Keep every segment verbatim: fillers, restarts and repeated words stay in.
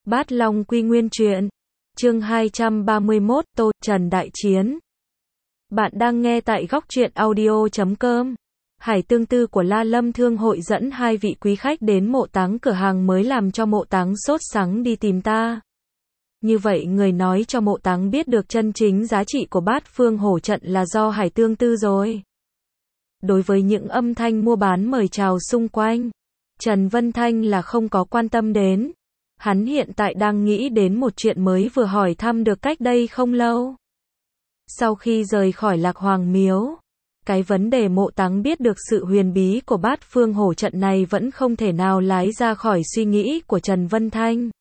Bát Long Quy Nguyên Truyện, chương hai trăm ba mươi mốt, Tô Trần đại chiến. Bạn đang nghe tại góc truyện audio chấm com. Hải Tương Tư của La Lâm Thương hội dẫn hai vị quý khách đến Mộ Táng cửa hàng mới làm cho Mộ Táng sốt sắng đi tìm ta. Như vậy người nói cho Mộ Táng biết được chân chính giá trị của Bát Phương Hổ trận là do Hải Tương Tư rồi. Đối với những âm thanh mua bán mời chào xung quanh, Trần Vân Thanh là không có quan tâm đến. Hắn hiện tại đang nghĩ đến một chuyện mới vừa hỏi thăm được cách đây không lâu. Sau khi rời khỏi Lạc Hoàng Miếu, cái vấn đề Mộ Táng biết được sự huyền bí của Bát Phương Hổ trận này vẫn không thể nào lái ra khỏi suy nghĩ của Trần Vân Thanh.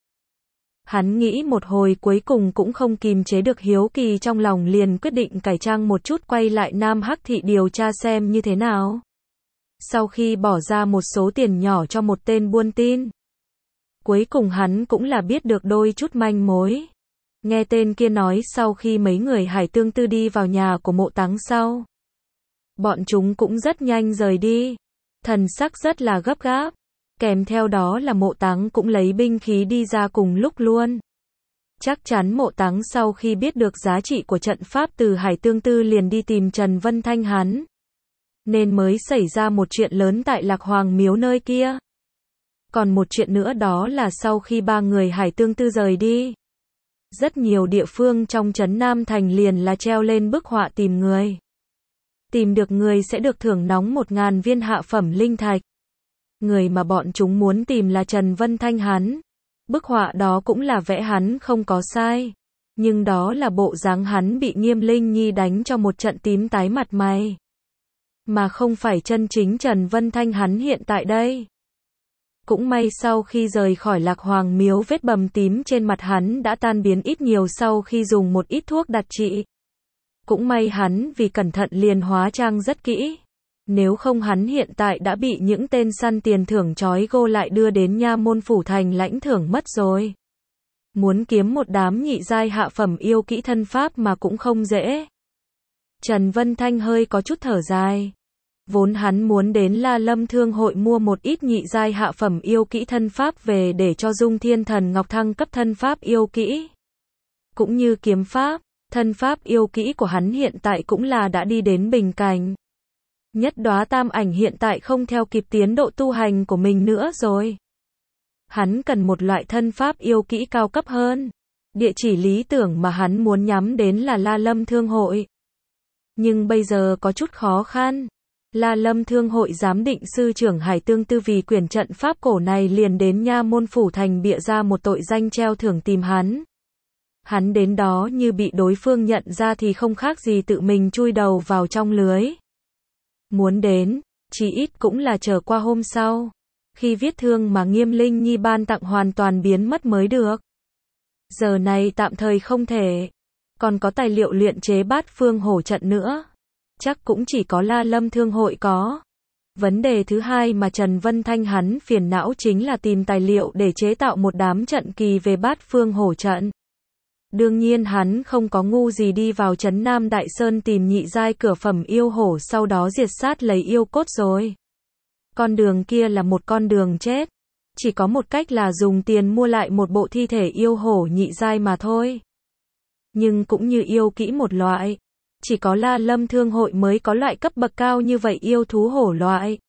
Hắn nghĩ một hồi cuối cùng cũng không kìm chế được hiếu kỳ trong lòng, liền quyết định cải trang một chút quay lại Nam Hắc Thị điều tra xem như thế nào. Sau khi bỏ ra một số tiền nhỏ cho một tên buôn tin, cuối cùng hắn cũng là biết được đôi chút manh mối. Nghe tên kia nói sau khi mấy người Hải Tương Tư đi vào nhà của Mộ Táng sau, bọn chúng cũng rất nhanh rời đi, thần sắc rất là gấp gáp. Kèm theo đó là Mộ Táng cũng lấy binh khí đi ra cùng lúc luôn. Chắc chắn Mộ Táng sau khi biết được giá trị của trận pháp từ Hải Tương Tư liền đi tìm Trần Vân Thanh hắn, nên mới xảy ra một chuyện lớn tại Lạc Hoàng Miếu nơi kia. Còn một chuyện nữa đó là sau khi ba người Hải Tương Tư rời đi, rất nhiều địa phương trong trấn Nam Thành liền là treo lên bức họa tìm người. Tìm được người sẽ được thưởng nóng một ngàn viên hạ phẩm linh thạch. Người mà bọn chúng muốn tìm là Trần Vân Thanh hắn. Bức họa đó cũng là vẽ hắn không có sai, nhưng đó là bộ dáng hắn bị Nghiêm Linh Nhi đánh cho một trận tím tái mặt mày, mà không phải chân chính Trần Vân Thanh hắn hiện tại đây. Cũng may sau khi rời khỏi Lạc Hoàng Miếu, vết bầm tím trên mặt hắn đã tan biến ít nhiều sau khi dùng một ít thuốc đặc trị. Cũng may hắn vì cẩn thận liền hóa trang rất kỹ. Nếu không hắn hiện tại đã bị những tên săn tiền thưởng trói gô lại đưa đến Nha Môn Phủ Thành lãnh thưởng mất rồi. Muốn kiếm một đám nhị giai hạ phẩm yêu kỹ thân pháp mà cũng không dễ. Trần Vân Thanh hơi có chút thở dài. Vốn hắn muốn đến La Lâm Thương hội mua một ít nhị giai hạ phẩm yêu kỹ thân pháp về để cho Dung Thiên Thần Ngọc thăng cấp thân pháp yêu kỹ. Cũng như kiếm pháp, thân pháp yêu kỹ của hắn hiện tại cũng là đã đi đến bình cảnh. Nhất đóa tam ảnh hiện tại không theo kịp tiến độ tu hành của mình nữa rồi. Hắn cần một loại thân pháp yêu kỹ cao cấp hơn. Địa chỉ lý tưởng mà hắn muốn nhắm đến là La Lâm Thương hội. Nhưng bây giờ có chút khó khăn. La Lâm Thương hội giám định sư trưởng Hải Tương Tư vì quyển trận pháp cổ này liền đến Nha Môn Phủ Thành bịa ra một tội danh treo thưởng tìm hắn. Hắn đến đó như bị đối phương nhận ra thì không khác gì tự mình chui đầu vào trong lưới. Muốn đến, chỉ ít cũng là chờ qua hôm sau, khi vết thương mà Nghiêm Linh Nhi ban tặng hoàn toàn biến mất mới được. Giờ này tạm thời không thể. Còn có tài liệu luyện chế Bát Phương Hổ trận nữa, chắc cũng chỉ có La Lâm Thương hội có. Vấn đề thứ hai mà Trần Vân Thanh hắn phiền não chính là tìm tài liệu để chế tạo một đám trận kỳ về Bát Phương Hổ trận. Đương nhiên hắn không có ngu gì đi vào trấn Nam Đại Sơn tìm nhị giai cửa phẩm yêu hổ sau đó diệt sát lấy yêu cốt rồi. Con đường kia là một con đường chết. Chỉ có một cách là dùng tiền mua lại một bộ thi thể yêu hổ nhị giai mà thôi. Nhưng cũng như yêu kỹ một loại, chỉ có La Lâm Thương hội mới có loại cấp bậc cao như vậy yêu thú hổ loại.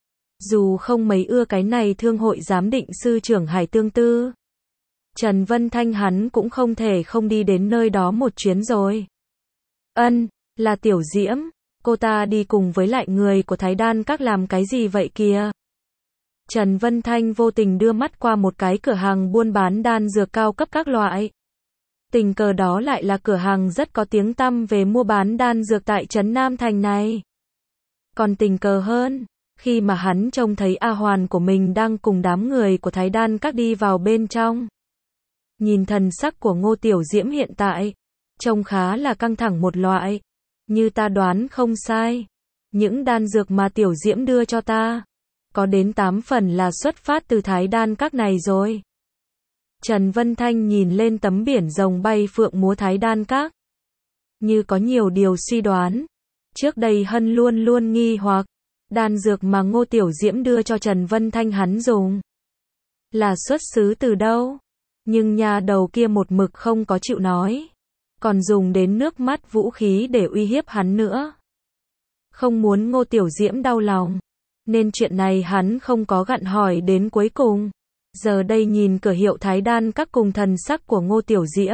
Dù không mấy ưa cái này thương hội giám định sư trưởng Hải Tương Tư, Trần Vân Thanh hắn cũng không thể không đi đến nơi đó một chuyến rồi. Ân, là Tiểu Diễm, cô ta đi cùng với lại người của Thái Đan Các làm cái gì vậy kìa? Trần Vân Thanh vô tình đưa mắt qua một cái cửa hàng buôn bán đan dược cao cấp các loại. Tình cờ đó lại là cửa hàng rất có tiếng tăm về mua bán đan dược tại trấn Nam Thành này. Còn tình cờ hơn, khi mà hắn trông thấy A Hoàn của mình đang cùng đám người của Thái Đan Các đi vào bên trong. Nhìn thần sắc của Ngô Tiểu Diễm hiện tại, trông khá là căng thẳng một loại. Như ta đoán không sai, những đan dược mà Tiểu Diễm đưa cho ta, có đến tám phần là xuất phát từ Thái Đan Các này rồi. Trần Vân Thanh nhìn lên tấm biển rồng bay phượng múa Thái Đan Các, như có nhiều điều suy đoán. Trước đây Hân luôn luôn nghi hoặc, đan dược mà Ngô Tiểu Diễm đưa cho Trần Vân Thanh hắn dùng, là xuất xứ từ đâu? Nhưng nha đầu kia một mực không có chịu nói. Còn dùng đến nước mắt vũ khí để uy hiếp hắn nữa. Không muốn Ngô Tiểu Diễm đau lòng. Nên chuyện này hắn không có gặn hỏi đến cuối cùng. Giờ đây nhìn cửa hiệu Thái Đan các cùng thần sắc của Ngô Tiểu Diễm.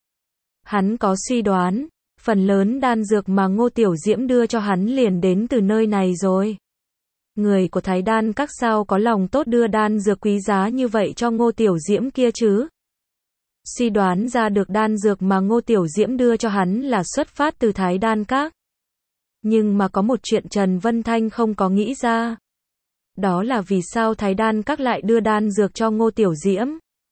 Hắn có suy đoán, phần lớn đan dược mà Ngô Tiểu Diễm đưa cho hắn liền đến từ nơi này rồi. Người của Thái Đan các sao có lòng tốt đưa đan dược quý giá như vậy cho Ngô Tiểu Diễm kia chứ? Suy đoán ra được đan dược mà Ngô Tiểu Diễm đưa cho hắn là xuất phát từ Thái Đan các. Nhưng mà có một chuyện Trần Vân Thanh không có nghĩ ra. Đó là vì sao Thái Đan các lại đưa đan dược cho Ngô Tiểu Diễm.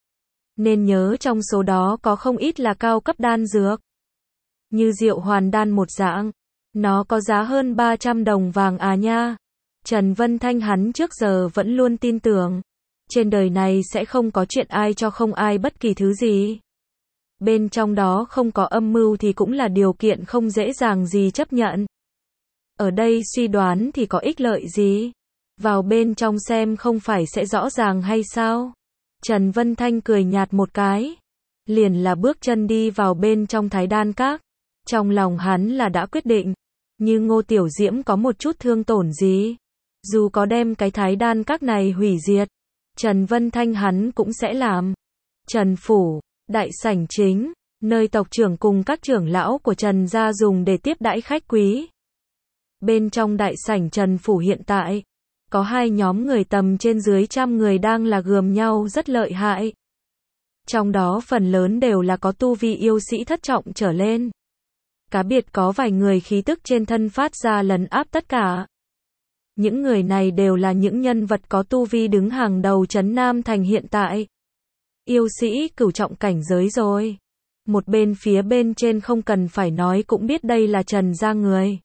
Nên nhớ trong số đó có không ít là cao cấp đan dược. Như Diệu Hoàn đan một dạng. Nó có giá hơn ba trăm đồng vàng à nha. Trần Vân Thanh hắn trước giờ vẫn luôn tin tưởng. Trên đời này sẽ không có chuyện ai cho không ai bất kỳ thứ gì. Bên trong đó không có âm mưu thì cũng là điều kiện không dễ dàng gì chấp nhận. Ở đây suy đoán thì có ích lợi gì? Vào bên trong xem không phải sẽ rõ ràng hay sao? Trần Vân Thanh cười nhạt một cái. Liền là bước chân đi vào bên trong Thái Đan các. Trong lòng hắn là đã quyết định. Như Ngô Tiểu Diễm có một chút thương tổn gì. Dù có đem cái Thái Đan các này hủy diệt. Trần Vân Thanh hắn cũng sẽ làm. Trần Phủ, đại sảnh chính. Nơi tộc trưởng cùng các trưởng lão của Trần gia dùng để tiếp đãi khách quý. Bên trong đại sảnh Trần Phủ hiện tại. Có hai nhóm người tầm trên dưới trăm người đang là gườm nhau rất lợi hại. Trong đó phần lớn đều là có tu vi yêu sĩ thất trọng trở lên. Cá biệt có vài người khí tức trên thân phát ra lấn áp tất cả. Những người này đều là những nhân vật có tu vi đứng hàng đầu trấn Nam Thành hiện tại. Yêu sĩ cửu trọng cảnh giới rồi. Một bên phía bên trên không cần phải nói cũng biết đây là Trần gia người.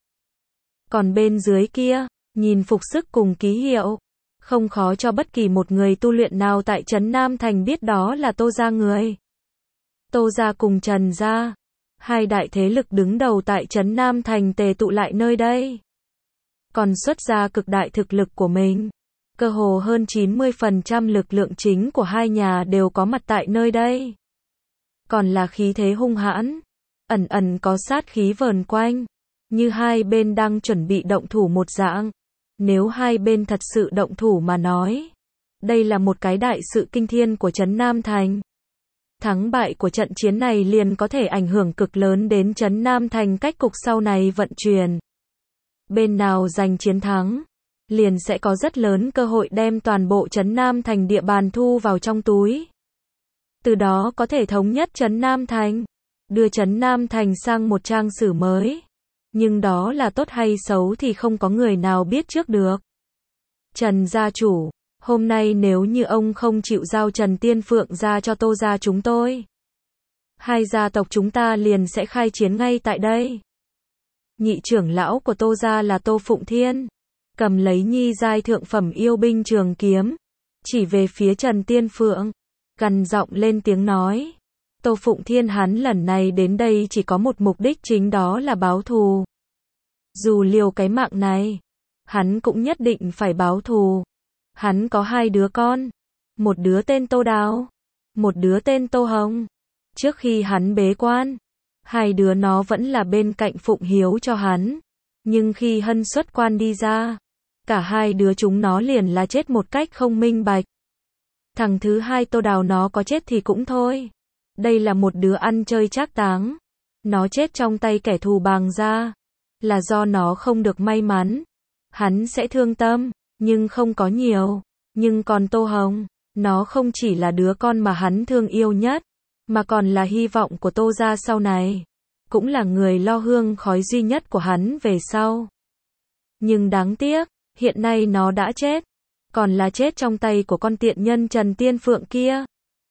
Còn bên dưới kia, nhìn phục sức cùng ký hiệu, không khó cho bất kỳ một người tu luyện nào tại trấn Nam Thành biết đó là Tô gia người. Tô gia cùng Trần gia, hai đại thế lực đứng đầu tại trấn Nam Thành tề tụ lại nơi đây. Còn xuất ra cực đại thực lực của mình. Cơ hồ hơn chín mươi phần trăm lực lượng chính của hai nhà đều có mặt tại nơi đây. Còn là khí thế hung hãn, ẩn ẩn có sát khí vờn quanh, như hai bên đang chuẩn bị động thủ một dạng. Nếu hai bên thật sự động thủ mà nói, đây là một cái đại sự kinh thiên của trấn Nam Thành. Thắng bại của trận chiến này liền có thể ảnh hưởng cực lớn đến trấn Nam Thành cách cục sau này vận chuyển. Bên nào giành chiến thắng, liền sẽ có rất lớn cơ hội đem toàn bộ trấn Nam Thành địa bàn thu vào trong túi. Từ đó có thể thống nhất trấn Nam Thành, đưa trấn Nam Thành sang một trang sử mới. Nhưng đó là tốt hay xấu thì không có người nào biết trước được. Trần gia chủ, hôm nay nếu như ông không chịu giao Trần Tiên Phượng ra cho Tô gia chúng tôi, hai gia tộc chúng ta liền sẽ khai chiến ngay tại đây. Nhị trưởng lão của Tô gia là Tô Phụng Thiên, cầm lấy nhi giai thượng phẩm yêu binh trường kiếm, chỉ về phía Trần Tiên Phượng, gằn giọng lên tiếng nói. Tô Phụng Thiên hắn lần này đến đây chỉ có một mục đích chính đó là báo thù. Dù liều cái mạng này, hắn cũng nhất định phải báo thù. Hắn có hai đứa con, một đứa tên Tô Đào, một đứa tên Tô Hồng. Trước khi hắn bế quan, hai đứa nó vẫn là bên cạnh phụng hiếu cho hắn. Nhưng khi Hân xuất quan đi ra, cả hai đứa chúng nó liền là chết một cách không minh bạch. Thằng thứ hai Tô Đào nó có chết thì cũng thôi. Đây là một đứa ăn chơi trác táng. Nó chết trong tay kẻ thù bàng gia. Là do nó không được may mắn. Hắn sẽ thương tâm, nhưng không có nhiều. Nhưng còn Tô Hồng, nó không chỉ là đứa con mà hắn thương yêu nhất, mà còn là hy vọng của Tô gia sau này. Cũng là người lo hương khói duy nhất của hắn về sau. Nhưng đáng tiếc, hiện nay nó đã chết. Còn là chết trong tay của con tiện nhân Trần Tiên Phượng kia.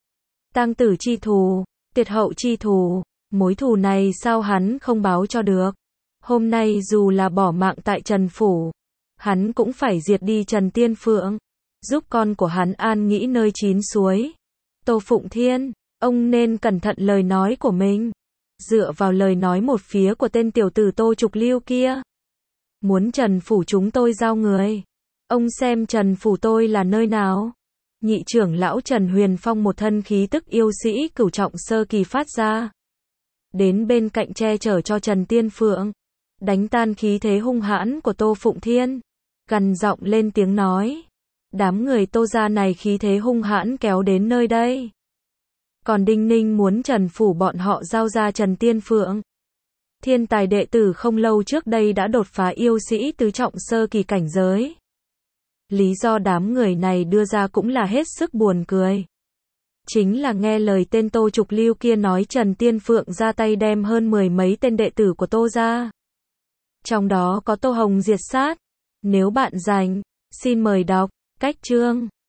Tang tử chi thù, tuyệt hậu chi thù, mối thù này sao hắn không báo cho được. Hôm nay dù là bỏ mạng tại Trần Phủ, hắn cũng phải diệt đi Trần Tiên Phượng, giúp con của hắn an nghỉ nơi chín suối. Tô Phụng Thiên, ông nên cẩn thận lời nói của mình. Dựa vào lời nói một phía của tên tiểu tử Tô Trục Lưu kia. Muốn Trần Phủ chúng tôi giao người. Ông xem Trần Phủ tôi là nơi nào. Nhị trưởng lão Trần Huyền Phong một thân khí tức yêu sĩ cửu trọng sơ kỳ phát ra. Đến bên cạnh che chở cho Trần Tiên Phượng. Đánh tan khí thế hung hãn của Tô Phụng Thiên. Gằn giọng lên tiếng nói. Đám người Tô gia này khí thế hung hãn kéo đến nơi đây. Còn Đinh Ninh muốn Trần phủ bọn họ giao ra Trần Tiên Phượng. Thiên tài đệ tử không lâu trước đây đã đột phá yêu sĩ tứ trọng sơ kỳ cảnh giới. Lý do đám người này đưa ra cũng là hết sức buồn cười. Chính là nghe lời tên Tô Trục Lưu kia nói Trần Tiên Phượng ra tay đem hơn mười mấy tên đệ tử của Tô gia. Trong đó có Tô Hồng diệt sát. Nếu bạn rành, xin mời đọc cách chương.